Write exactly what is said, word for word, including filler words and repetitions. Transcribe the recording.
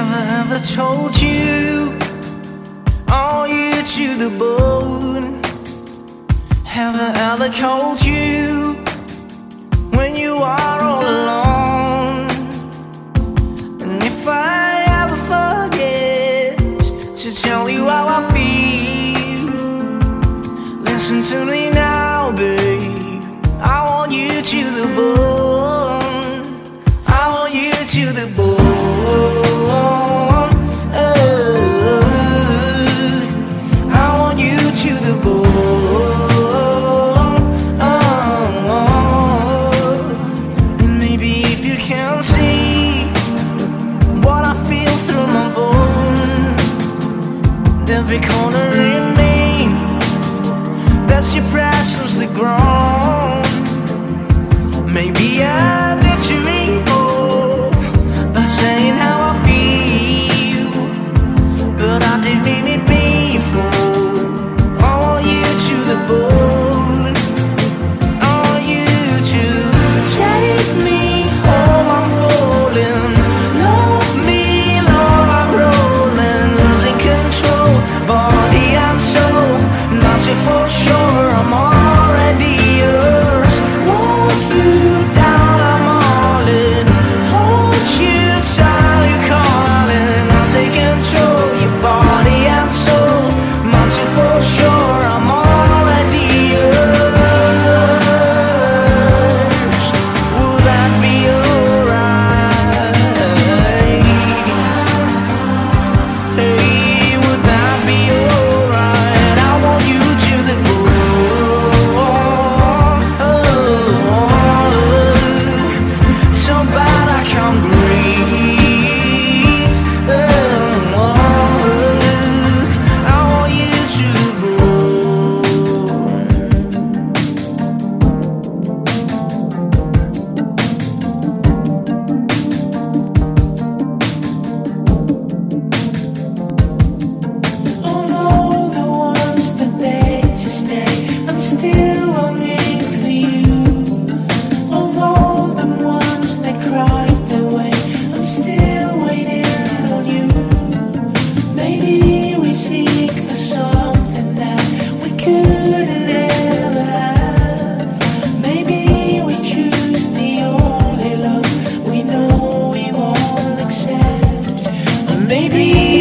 Have I ever told you, are you to the bone? Have I ever called you when you are all alone? And if I ever forget to tell you how I feel, listen to me now, babe. I want you to the bone. I want you to the bone. Every corner in me, that's your presence the ground. Maybe I let you ego by saying how I feel, but I didn't mean it before. I want you to the bone. I want you to take me home. I'm falling. Love me, Lord, I'm rolling, losing control. Body and soul, not you for sure, I'm already yours. Walk you down, I'm all in. Hold you tight, you're calling. I'll take control, your body and soul, not you for sure, I'm already yours. Would that be alright? Hey. Maybe